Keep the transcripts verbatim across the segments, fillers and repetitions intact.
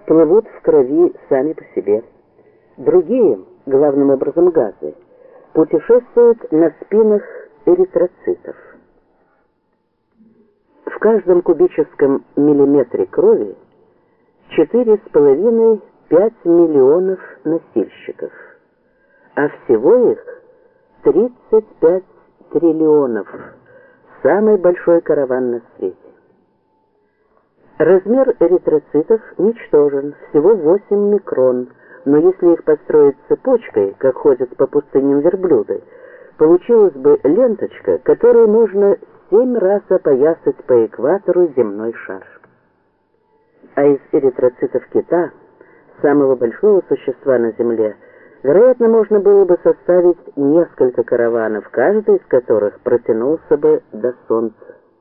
плывут в крови сами по себе. Другие, главным образом газы, путешествуют на спинах эритроцитов. В каждом кубическом миллиметре крови четыре с половиной — пять миллионов носильщиков, а всего их тридцать пять триллионов, самый большой караван на свете. Размер эритроцитов ничтожен, всего восемь микрон, но если их построить цепочкой, как ходят по пустыням верблюды, получилась бы ленточка, которой можно семь раз опоясать по экватору земной шар. А из эритроцитов кита, самого большого существа на Земле, вероятно, можно было бы составить несколько караванов, каждый из которых протянулся бы до Солнца.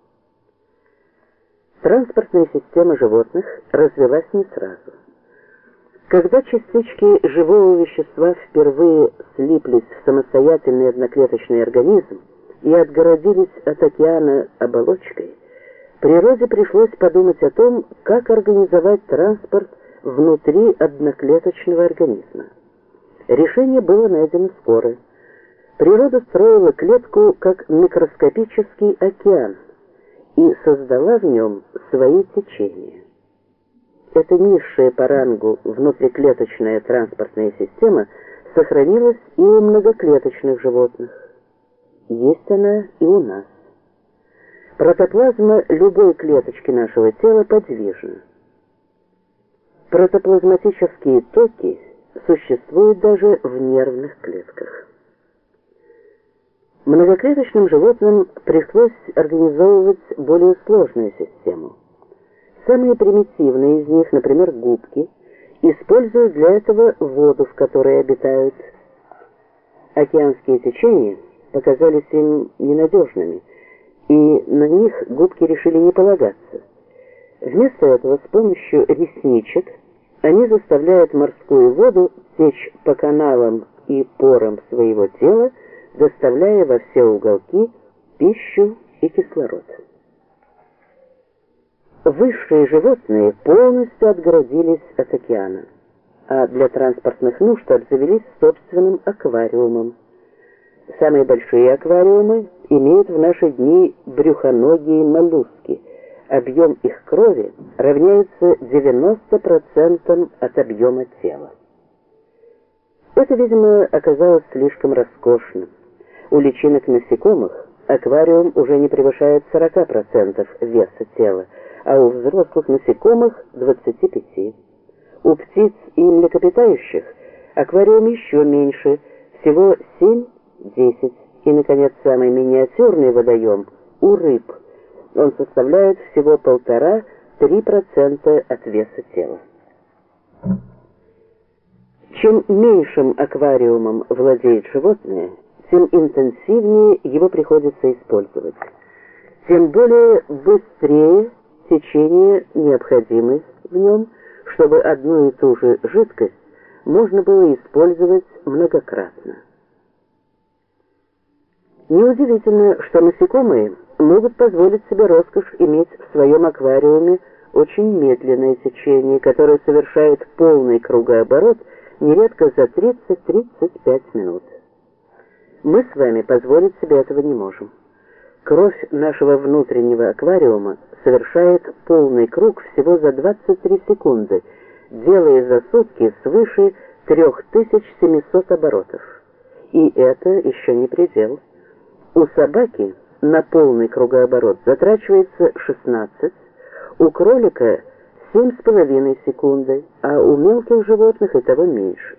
Транспортная система животных развилась не сразу. Когда частички живого вещества впервые слиплись в самостоятельный одноклеточный организм и отгородились от океана оболочкой, природе пришлось подумать о том, как организовать транспорт внутри одноклеточного организма. Решение было найдено скоро. Природа строила клетку как микроскопический океан и создала в нем свои течения. Эта низшая по рангу внутриклеточная транспортная система сохранилась и у многоклеточных животных. Есть она и у нас. Протоплазма любой клеточки нашего тела подвижна. Протоплазматические токи существуют даже в нервных клетках. Многоклеточным животным пришлось организовывать более сложную систему. Самые примитивные из них, например, губки, используют для этого воду, в которой обитают. Океанские течения показались им ненадежными, и на них губки решили не полагаться. Вместо этого с помощью ресничек они заставляют морскую воду течь по каналам и порам своего тела, доставляя во все уголки пищу и кислород. Высшие животные полностью отгородились от океана, а для транспортных нужд обзавелись собственным аквариумом. Самые большие аквариумы имеют в наши дни брюхоногие моллюски. Объем их крови равняется девяноста процентам от объема тела. Это, видимо, оказалось слишком роскошным. У личинок насекомых аквариум уже не превышает сорока процентов веса тела, а у взрослых насекомых двадцати пяти. У птиц и млекопитающих аквариум еще меньше, всего семь-десять. И, наконец, самый миниатюрный водоем у рыб. Он составляет всего полтора-три процента от веса тела. Чем меньшим аквариумом владеет животное, тем интенсивнее его приходится использовать. Тем более быстрее течение необходимы в нем, чтобы одну и ту же жидкость можно было использовать многократно. Неудивительно, что насекомые могут позволить себе роскошь иметь в своем аквариуме очень медленное течение, которое совершает полный кругооборот нередко за тридцать-тридцать пять минут. Мы с вами позволить себе этого не можем. Кровь нашего внутреннего аквариума совершает полный круг всего за двадцать три секунды, делая за сутки свыше три тысячи семьсот оборотов. И это еще не предел. У собаки на полный кругооборот затрачивается шестнадцать, у кролика семь с половиной секунды, а у мелких животных и того меньше.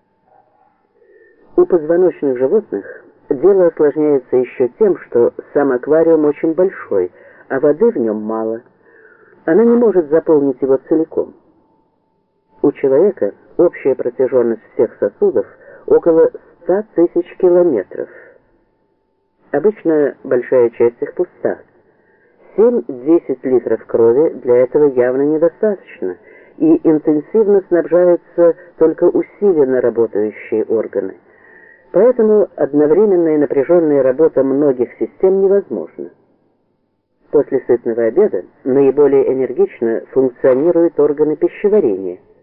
У позвоночных животных дело осложняется еще тем, что сам аквариум очень большой, а воды в нем мало. Она не может заполнить его целиком. У человека общая протяженность всех сосудов около ста тысяч километров. Обычно большая часть их пуста. семь-десять литров крови для этого явно недостаточно, и интенсивно снабжаются только усиленно работающие органы. Поэтому одновременная напряженная работа многих систем невозможна. После сытного обеда наиболее энергично функционируют органы пищеварения –